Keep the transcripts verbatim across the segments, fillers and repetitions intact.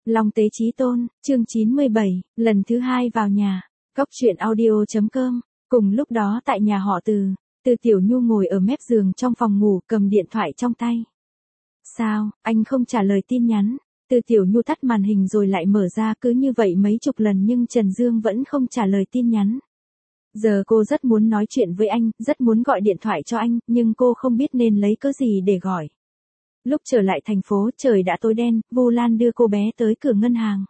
Long Tế Chí Tôn, chương chín mươi bảy, lần thứ hai vào nhà. Cóc truyện audio chấm com. Cùng lúc đó tại nhà họ Từ, Từ Tiểu Nhu ngồi ở mép giường trong phòng ngủ cầm điện thoại trong tay. Sao, anh không trả lời tin nhắn? Từ Tiểu Nhu tắt màn hình rồi lại mở ra, cứ như vậy mấy chục lần nhưng Trần Dương vẫn không trả lời tin nhắn. Giờ cô rất muốn nói chuyện với anh, rất muốn gọi điện thoại cho anh, nhưng cô không biết nên lấy cớ gì để gọi. Lúc trở lại thành phố trời đã tối đen, Vu Lan đưa cô bé tới cửa ngân hàng.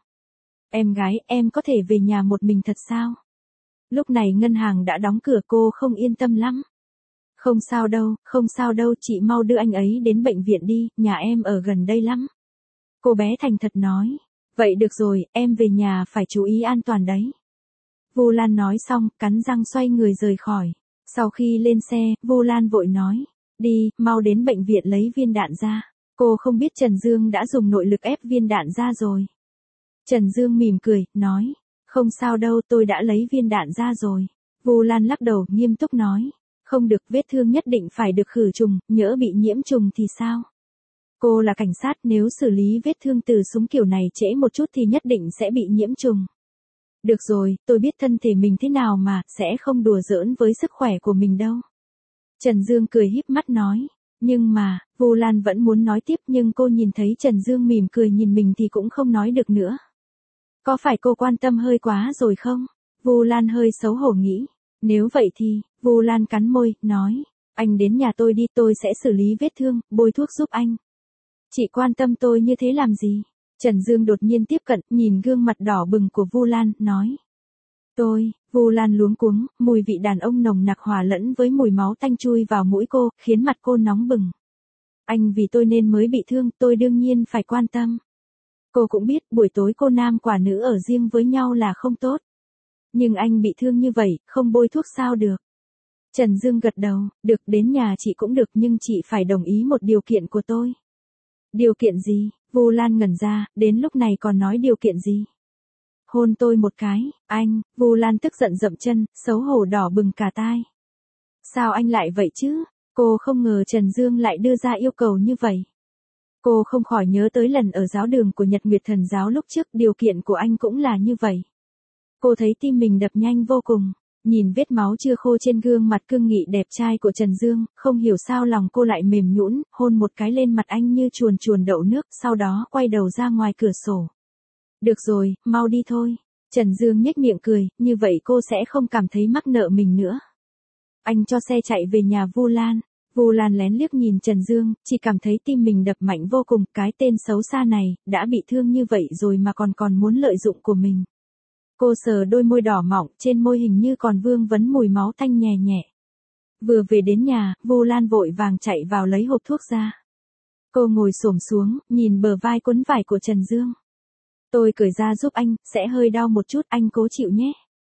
Em gái, em có thể về nhà một mình thật sao? Lúc này ngân hàng đã đóng cửa, cô không yên tâm lắm. Không sao đâu, không sao đâu, chị mau đưa anh ấy đến bệnh viện đi, nhà em ở gần đây lắm. Cô bé thành thật nói. Vậy được rồi, em về nhà phải chú ý an toàn đấy. Vu Lan nói xong, cắn răng xoay người rời khỏi. Sau khi lên xe, Vu Lan vội nói. Đi, mau đến bệnh viện lấy viên đạn ra. Cô không biết Trần Dương đã dùng nội lực ép viên đạn ra rồi. Trần Dương mỉm cười, nói. Không sao đâu, tôi đã lấy viên đạn ra rồi. Vu Lan lắc đầu, nghiêm túc nói. Không được, vết thương nhất định phải được khử trùng, nhỡ bị nhiễm trùng thì sao? Cô là cảnh sát, nếu xử lý vết thương từ súng kiểu này trễ một chút thì nhất định sẽ bị nhiễm trùng. Được rồi, tôi biết thân thể mình thế nào mà, sẽ không đùa giỡn với sức khỏe của mình đâu. Trần Dương cười híp mắt nói. Nhưng mà, Vu Lan vẫn muốn nói tiếp nhưng cô nhìn thấy Trần Dương mỉm cười nhìn mình thì cũng không nói được nữa. Có phải cô quan tâm hơi quá rồi không? Vu Lan hơi xấu hổ nghĩ. Nếu vậy thì, Vu Lan cắn môi, nói. Anh đến nhà tôi đi, tôi sẽ xử lý vết thương, bôi thuốc giúp anh. Chị quan tâm tôi như thế làm gì? Trần Dương đột nhiên tiếp cận, nhìn gương mặt đỏ bừng của Vu Lan, nói. Tôi, Vu Lan luống cuống, mùi vị đàn ông nồng nặc hòa lẫn với mùi máu tanh chui vào mũi cô, khiến mặt cô nóng bừng. Anh vì tôi nên mới bị thương, tôi đương nhiên phải quan tâm. Cô cũng biết, buổi tối cô nam quả nữ ở riêng với nhau là không tốt. Nhưng anh bị thương như vậy, không bôi thuốc sao được? Trần Dương gật đầu, được, đến nhà chị cũng được nhưng chị phải đồng ý một điều kiện của tôi. Điều kiện gì? Vu Lan ngẩn ra, đến lúc này còn nói điều kiện gì? Hôn tôi một cái, anh, Vu Lan tức giận dậm chân, xấu hổ đỏ bừng cả tai. Sao anh lại vậy chứ? Cô không ngờ Trần Dương lại đưa ra yêu cầu như vậy. Cô không khỏi nhớ tới lần ở giáo đường của Nhật Nguyệt Thần giáo lúc trước, điều kiện của anh cũng là như vậy. Cô thấy tim mình đập nhanh vô cùng, nhìn vết máu chưa khô trên gương mặt cương nghị đẹp trai của Trần Dương, không hiểu sao lòng cô lại mềm nhũn, hôn một cái lên mặt anh như chuồn chuồn đậu nước, sau đó quay đầu ra ngoài cửa sổ. Được rồi, mau đi thôi. Trần Dương nhếch miệng cười, như vậy cô sẽ không cảm thấy mắc nợ mình nữa. Anh cho xe chạy về nhà Vu Lan. Vu Lan lén liếc nhìn Trần Dương, chỉ cảm thấy tim mình đập mạnh vô cùng, cái tên xấu xa này, đã bị thương như vậy rồi mà còn còn muốn lợi dụng của mình. Cô sờ đôi môi đỏ mọng, trên môi hình như còn vương vấn mùi máu tanh nhè nhẹ. Vừa về đến nhà, Vu Lan vội vàng chạy vào lấy hộp thuốc ra. Cô ngồi xổm xuống, nhìn bờ vai quấn vải của Trần Dương. Tôi cởi ra giúp anh, sẽ hơi đau một chút, anh cố chịu nhé.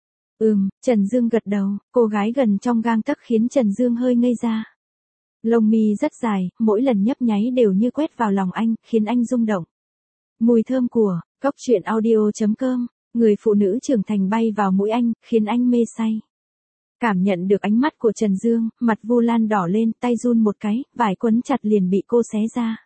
Ừm, Trần Dương gật đầu, cô gái gần trong gang tấc khiến Trần Dương hơi ngây ra. Lông mi rất dài, mỗi lần nhấp nháy đều như quét vào lòng anh, khiến anh rung động. Mùi thơm của, cóc truyện audio chấm com, người phụ nữ trưởng thành bay vào mũi anh, khiến anh mê say. Cảm nhận được ánh mắt của Trần Dương, mặt Vu Lan đỏ lên, tay run một cái, vải quấn chặt liền bị cô xé ra.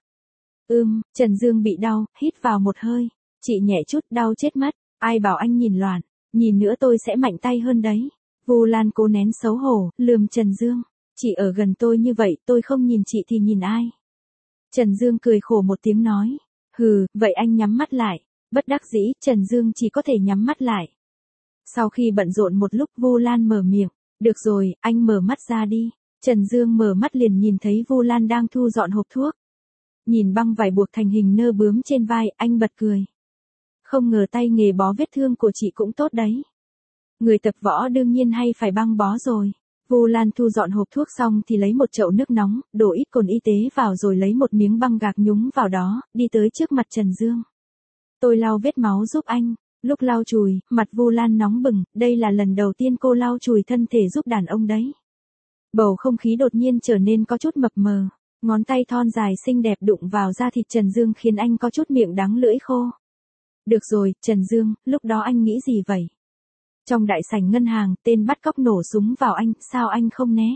Ưm, Trần Dương bị đau, hít vào một hơi. Chị nhẹ chút, đau chết mất, ai bảo anh nhìn loạn, nhìn nữa tôi sẽ mạnh tay hơn đấy. Vu Lan cố nén xấu hổ, lườm Trần Dương. Chị ở gần tôi như vậy, tôi không nhìn chị thì nhìn ai? Trần Dương cười khổ một tiếng nói. Hừ, vậy anh nhắm mắt lại. Bất đắc dĩ, Trần Dương chỉ có thể nhắm mắt lại. Sau khi bận rộn một lúc, Vu Lan mở miệng. Được rồi, anh mở mắt ra đi. Trần Dương mở mắt liền nhìn thấy Vu Lan đang thu dọn hộp thuốc. Nhìn băng vải buộc thành hình nơ bướm trên vai, anh bật cười. Không ngờ tay nghề bó vết thương của chị cũng tốt đấy. Người tập võ đương nhiên hay phải băng bó rồi. Vu Lan thu dọn hộp thuốc xong thì lấy một chậu nước nóng, đổ ít cồn y tế vào rồi lấy một miếng băng gạc nhúng vào đó, đi tới trước mặt Trần Dương. Tôi lau vết máu giúp anh. Lúc lau chùi, mặt Vu Lan nóng bừng, đây là lần đầu tiên cô lau chùi thân thể giúp đàn ông đấy. Bầu không khí đột nhiên trở nên có chút mập mờ, ngón tay thon dài xinh đẹp đụng vào da thịt Trần Dương khiến anh có chút miệng đắng lưỡi khô. Được rồi, Trần Dương, lúc đó anh nghĩ gì vậy? Trong đại sảnh ngân hàng, tên bắt cóc nổ súng vào anh, sao anh không né?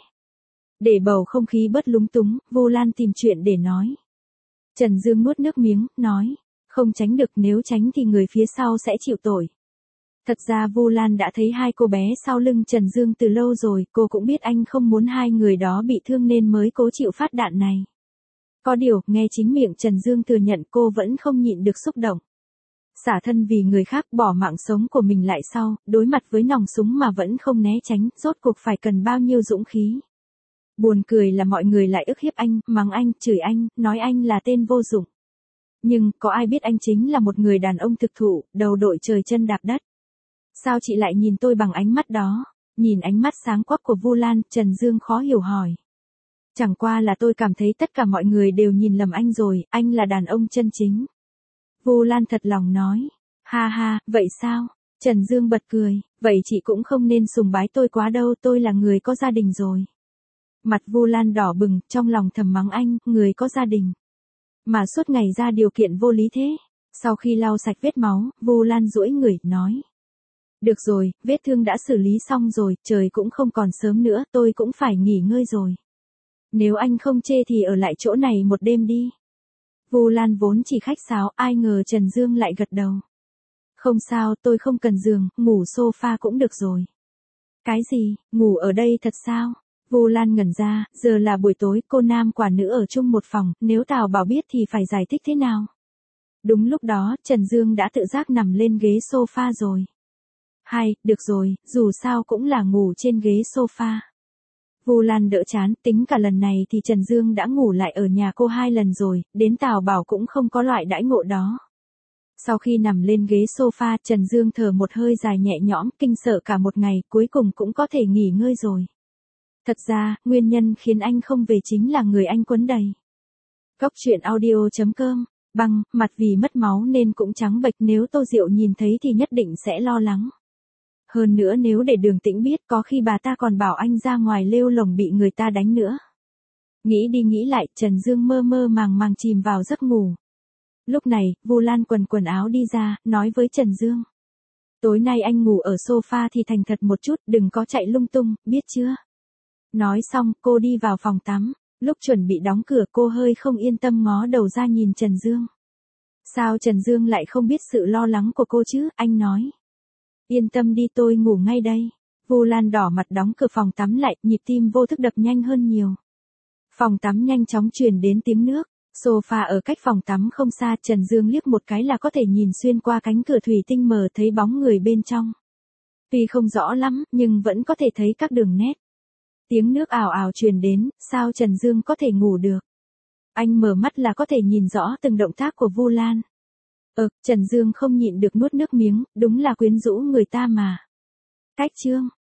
Để bầu không khí bớt lúng túng, Vu Lan tìm chuyện để nói. Trần Dương nuốt nước miếng, nói. Không tránh được, nếu tránh thì người phía sau sẽ chịu tội. Thật ra Vu Lan đã thấy hai cô bé sau lưng Trần Dương từ lâu rồi, cô cũng biết anh không muốn hai người đó bị thương nên mới cố chịu phát đạn này. Có điều, nghe chính miệng Trần Dương thừa nhận cô vẫn không nhịn được xúc động. Xả thân vì người khác, bỏ mạng sống của mình lại sau, đối mặt với nòng súng mà vẫn không né tránh, rốt cuộc phải cần bao nhiêu dũng khí. Buồn cười là mọi người lại ức hiếp anh, mắng anh, chửi anh, nói anh là tên vô dụng. Nhưng, có ai biết anh chính là một người đàn ông thực thụ, đầu đội trời chân đạp đất. Sao chị lại nhìn tôi bằng ánh mắt đó? Nhìn ánh mắt sáng quắc của Vu Lan, Trần Dương khó hiểu hỏi. Chẳng qua là tôi cảm thấy tất cả mọi người đều nhìn lầm anh rồi, anh là đàn ông chân chính. Vu Lan thật lòng nói. Ha ha, vậy sao? Trần Dương bật cười, vậy chị cũng không nên sùng bái tôi quá đâu, tôi là người có gia đình rồi. Mặt Vu Lan đỏ bừng, trong lòng thầm mắng anh, người có gia đình. Mà suốt ngày ra điều kiện vô lý thế. Sau khi lau sạch vết máu, Vu Lan duỗi người, nói. Được rồi, vết thương đã xử lý xong rồi, trời cũng không còn sớm nữa, tôi cũng phải nghỉ ngơi rồi. Nếu anh không chê thì ở lại chỗ này một đêm đi. Vu Lan vốn chỉ khách sáo, ai ngờ Trần Dương lại gật đầu. Không sao, tôi không cần giường, ngủ sofa cũng được rồi. Cái gì, ngủ ở đây thật sao? Vu Lan ngẩn ra, giờ là buổi tối, cô nam quả nữ ở chung một phòng, nếu Tào Bảo biết thì phải giải thích thế nào? Đúng lúc đó, Trần Dương đã tự giác nằm lên ghế sofa rồi. Hay, được rồi, dù sao cũng là ngủ trên ghế sofa. Vu Lan đỡ chán, tính cả lần này thì Trần Dương đã ngủ lại ở nhà cô hai lần rồi, đến Tào Bảo cũng không có loại đãi ngộ đó. Sau khi nằm lên ghế sofa, Trần Dương thở một hơi dài nhẹ nhõm, kinh sợ cả một ngày, cuối cùng cũng có thể nghỉ ngơi rồi. Thật ra, nguyên nhân khiến anh không về chính là người anh quấn đầy. Cốc truyện audio chấm com, băng, mặt vì mất máu nên cũng trắng bệch, nếu Tô Diệu nhìn thấy thì nhất định sẽ lo lắng. Hơn nữa nếu để Đường Tĩnh biết, có khi bà ta còn bảo anh ra ngoài lêu lồng bị người ta đánh nữa. Nghĩ đi nghĩ lại, Trần Dương mơ mơ màng màng chìm vào giấc ngủ. Lúc này, Vu Lan quần quần áo đi ra, nói với Trần Dương. Tối nay anh ngủ ở sofa thì thành thật một chút, đừng có chạy lung tung, biết chưa? Nói xong, cô đi vào phòng tắm. Lúc chuẩn bị đóng cửa, cô hơi không yên tâm ngó đầu ra nhìn Trần Dương. Sao Trần Dương lại không biết sự lo lắng của cô chứ, anh nói. Yên tâm đi, tôi ngủ ngay đây. Vu Lan đỏ mặt đóng cửa phòng tắm lại, nhịp tim vô thức đập nhanh hơn nhiều. Phòng tắm nhanh chóng truyền đến tiếng nước. Sofa ở cách phòng tắm không xa, Trần Dương liếc một cái là có thể nhìn xuyên qua cánh cửa thủy tinh mờ thấy bóng người bên trong. Tuy không rõ lắm, nhưng vẫn có thể thấy các đường nét. Tiếng nước ào ào truyền đến, sao Trần Dương có thể ngủ được? Anh mở mắt là có thể nhìn rõ từng động tác của Vu Lan. Ờ, Trần Dương không nhịn được nuốt nước miếng, đúng là quyến rũ người ta mà. Cách chương